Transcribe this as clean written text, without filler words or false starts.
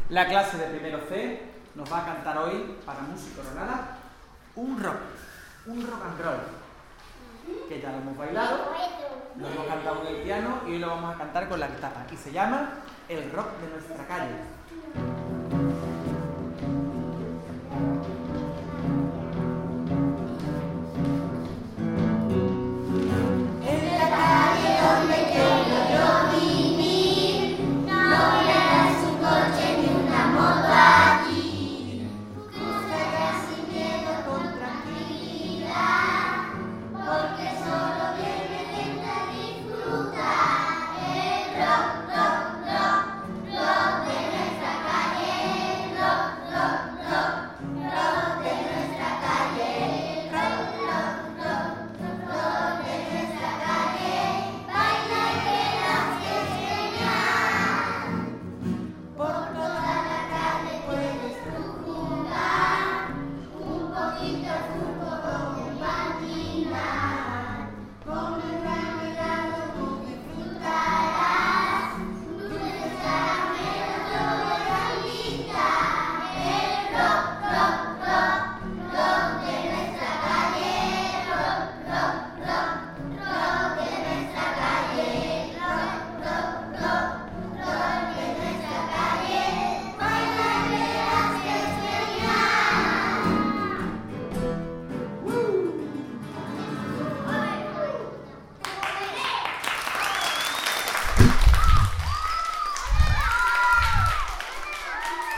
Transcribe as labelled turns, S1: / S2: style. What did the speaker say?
S1: La clase de primero C nos va a cantar hoy, para música nada, un rock and roll, que ya lo hemos bailado, lo hemos cantado en el piano y hoy lo vamos a cantar con la guitarra, y se llama El rock de nuestra calle.